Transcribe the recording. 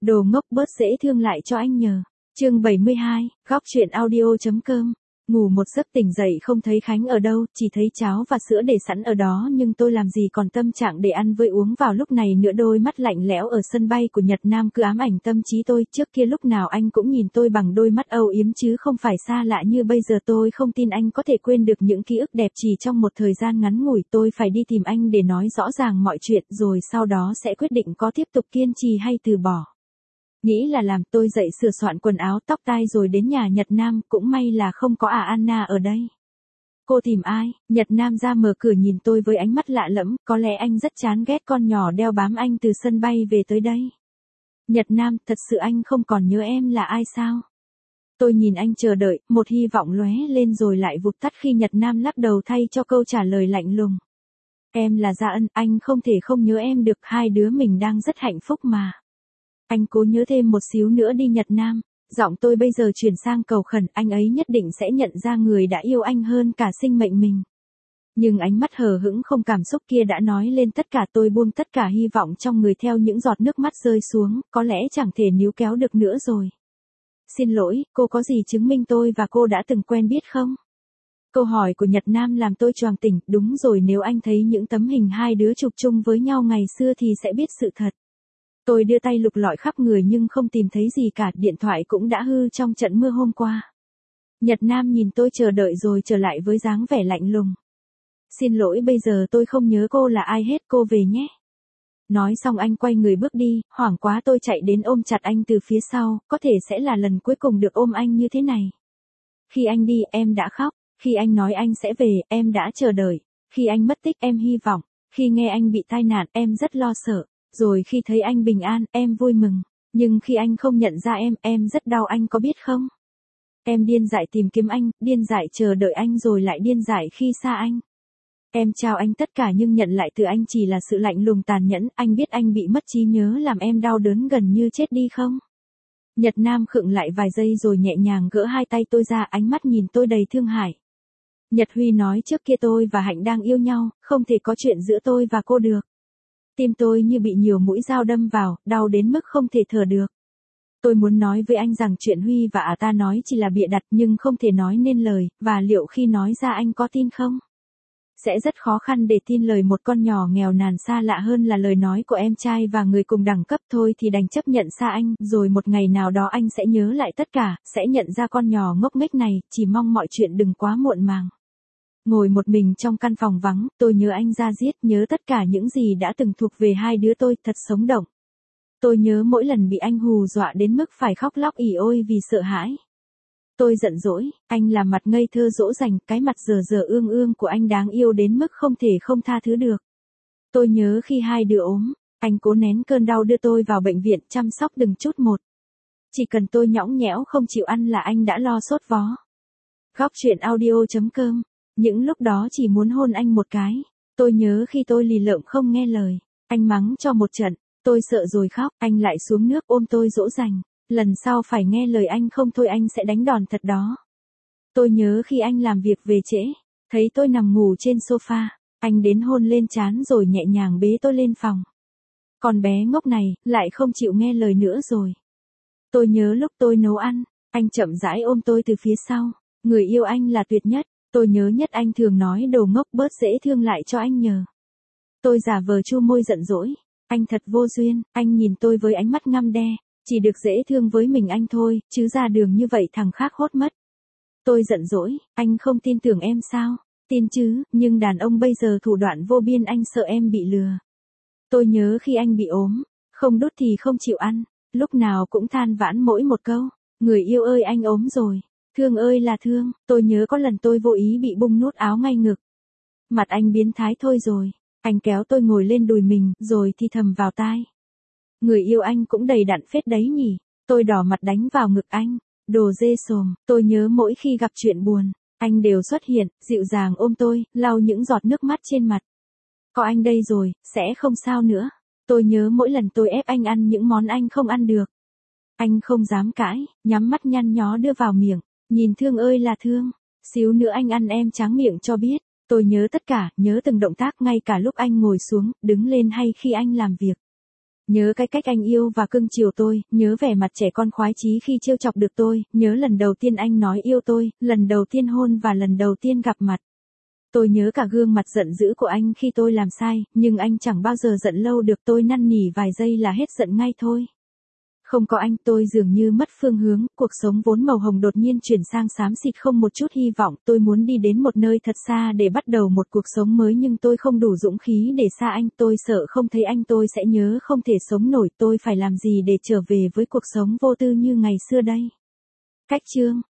Đồ ngốc bớt dễ thương lại cho anh nhờ. Chương 72, góc truyện audio.com. Ngủ một giấc tỉnh dậy không thấy Khánh ở đâu, chỉ thấy cháo và sữa để sẵn ở đó nhưng tôi làm gì còn tâm trạng để ăn với uống vào lúc này nữa. Đôi mắt lạnh lẽo ở sân bay của Nhật Nam cứ ám ảnh tâm trí tôi. Trước kia lúc nào anh cũng nhìn tôi bằng đôi mắt âu yếm chứ không phải xa lạ như bây giờ. Tôi không tin anh có thể quên được những ký ức đẹp chỉ trong một thời gian ngắn ngủi. Tôi phải đi tìm anh để nói rõ ràng mọi chuyện rồi sau đó sẽ quyết định có tiếp tục kiên trì hay từ bỏ. Nghĩ là làm, tôi dậy sửa soạn quần áo tóc tai rồi đến nhà Nhật Nam, cũng may là không có Anna ở đây. Cô tìm ai? Nhật Nam ra mở cửa nhìn tôi với ánh mắt lạ lẫm, có lẽ anh rất chán ghét con nhỏ đeo bám anh từ sân bay về tới đây. Nhật Nam, thật sự anh không còn nhớ em là ai sao? Tôi nhìn anh chờ đợi, một hy vọng lóe lên rồi lại vụt tắt khi Nhật Nam lắc đầu thay cho câu trả lời lạnh lùng. Em là Gia Ân, anh không thể không nhớ em được, hai đứa mình đang rất hạnh phúc mà. Anh cố nhớ thêm một xíu nữa đi Nhật Nam. Giọng tôi bây giờ chuyển sang cầu khẩn, anh ấy nhất định sẽ nhận ra người đã yêu anh hơn cả sinh mệnh mình. Nhưng ánh mắt hờ hững không cảm xúc kia đã nói lên tất cả. Tôi buông tất cả hy vọng trong người theo những giọt nước mắt rơi xuống, có lẽ chẳng thể níu kéo được nữa rồi. Xin lỗi, cô có gì chứng minh tôi và cô đã từng quen biết không? Câu hỏi của Nhật Nam làm tôi choàng tỉnh. Đúng rồi, nếu anh thấy những tấm hình hai đứa chụp chung với nhau ngày xưa thì sẽ biết sự thật. Tôi đưa tay lục lọi khắp người nhưng không tìm thấy gì cả, điện thoại cũng đã hư trong trận mưa hôm qua. Nhật Nam nhìn tôi chờ đợi rồi trở lại với dáng vẻ lạnh lùng. Xin lỗi, bây giờ tôi không nhớ cô là ai hết, cô về nhé. Nói xong anh quay người bước đi, hoảng quá tôi chạy đến ôm chặt anh từ phía sau, có thể sẽ là lần cuối cùng được ôm anh như thế này. Khi anh đi, em đã khóc, khi anh nói anh sẽ về, em đã chờ đợi, khi anh mất tích, em hy vọng, khi nghe anh bị tai nạn, em rất lo sợ. Rồi khi thấy anh bình an, em vui mừng. Nhưng khi anh không nhận ra em rất đau, anh có biết không? Em điên dại tìm kiếm anh, điên dại chờ đợi anh rồi lại điên dại khi xa anh. Em trao anh tất cả nhưng nhận lại từ anh chỉ là sự lạnh lùng tàn nhẫn. Anh biết anh bị mất trí nhớ làm em đau đớn gần như chết đi không? Nhật Nam khựng lại vài giây rồi nhẹ nhàng gỡ hai tay tôi ra, ánh mắt nhìn tôi đầy thương hại. Nhật Huy nói trước kia tôi và Hạnh đang yêu nhau, không thể có chuyện giữa tôi và cô được. Tim tôi như bị nhiều mũi dao đâm vào, đau đến mức không thể thở được. Tôi muốn nói với anh rằng chuyện Huy và ta nói chỉ là bịa đặt nhưng không thể nói nên lời, và liệu khi nói ra anh có tin không? Sẽ rất khó khăn để tin lời một con nhỏ nghèo nàn xa lạ hơn là lời nói của em trai và người cùng đẳng cấp. Thôi thì đành chấp nhận xa anh, rồi một ngày nào đó anh sẽ nhớ lại tất cả, sẽ nhận ra con nhỏ ngốc nghếch này, chỉ mong mọi chuyện đừng quá muộn màng. Ngồi một mình trong căn phòng vắng, tôi nhớ anh da diết, nhớ tất cả những gì đã từng thuộc về hai đứa tôi, thật sống động. Tôi nhớ mỗi lần bị anh hù dọa đến mức phải khóc lóc ỉ ôi vì sợ hãi. Tôi giận dỗi, anh là mặt ngây thơ dỗ dành, cái mặt dở dở ương ương của anh đáng yêu đến mức không thể không tha thứ được. Tôi nhớ khi hai đứa ốm, anh cố nén cơn đau đưa tôi vào bệnh viện chăm sóc từng chút một. Chỉ cần tôi nhõng nhẽo không chịu ăn là anh đã lo sốt vó. Góc truyện audio.com. Những lúc đó chỉ muốn hôn anh một cái. Tôi nhớ khi tôi lì lợm không nghe lời, anh mắng cho một trận, tôi sợ rồi khóc, anh lại xuống nước ôm tôi dỗ dành. Lần sau phải nghe lời anh không thôi anh sẽ đánh đòn thật đó. Tôi nhớ khi anh làm việc về trễ, thấy tôi nằm ngủ trên sofa, anh đến hôn lên trán rồi nhẹ nhàng bế tôi lên phòng. Con bé ngốc này, lại không chịu nghe lời nữa rồi. Tôi nhớ lúc tôi nấu ăn, anh chậm rãi ôm tôi từ phía sau, người yêu anh là tuyệt nhất. Tôi nhớ nhất anh thường nói đồ ngốc bớt dễ thương lại cho anh nhờ. Tôi giả vờ chu môi giận dỗi. Anh thật vô duyên, anh nhìn tôi với ánh mắt ngăm đe. Chỉ được dễ thương với mình anh thôi, chứ ra đường như vậy thằng khác hốt mất. Tôi giận dỗi, anh không tin tưởng em sao? Tin chứ, nhưng đàn ông bây giờ thủ đoạn vô biên, anh sợ em bị lừa. Tôi nhớ khi anh bị ốm, không đút thì không chịu ăn, lúc nào cũng than vãn mỗi một câu. Người yêu ơi anh ốm rồi. Thương ơi là thương, tôi nhớ có lần tôi vô ý bị bung nút áo ngay ngực. Mặt anh biến thái thôi rồi, anh kéo tôi ngồi lên đùi mình, rồi thì thầm vào tai. Người yêu anh cũng đầy đặn phết đấy nhỉ, tôi đỏ mặt đánh vào ngực anh, đồ dê sồm. Tôi nhớ mỗi khi gặp chuyện buồn, anh đều xuất hiện, dịu dàng ôm tôi, lau những giọt nước mắt trên mặt. Có anh đây rồi, sẽ không sao nữa. Tôi nhớ mỗi lần tôi ép anh ăn những món anh không ăn được. Anh không dám cãi, nhắm mắt nhăn nhó đưa vào miệng. Nhìn thương ơi là thương, xíu nữa anh ăn em tráng miệng cho biết. Tôi nhớ tất cả, nhớ từng động tác ngay cả lúc anh ngồi xuống, đứng lên hay khi anh làm việc. Nhớ cái cách anh yêu và cưng chiều tôi, nhớ vẻ mặt trẻ con khoái chí khi trêu chọc được tôi, nhớ lần đầu tiên anh nói yêu tôi, lần đầu tiên hôn và lần đầu tiên gặp mặt. Tôi nhớ cả gương mặt giận dữ của anh khi tôi làm sai, nhưng anh chẳng bao giờ giận lâu được, tôi năn nỉ vài giây là hết giận ngay thôi. Không có anh tôi dường như mất phương hướng, cuộc sống vốn màu hồng đột nhiên chuyển sang xám xịt không một chút hy vọng, tôi muốn đi đến một nơi thật xa để bắt đầu một cuộc sống mới nhưng tôi không đủ dũng khí để xa anh, tôi sợ không thấy anh tôi sẽ nhớ không thể sống nổi, tôi phải làm gì để trở về với cuộc sống vô tư như ngày xưa đây. Cách chương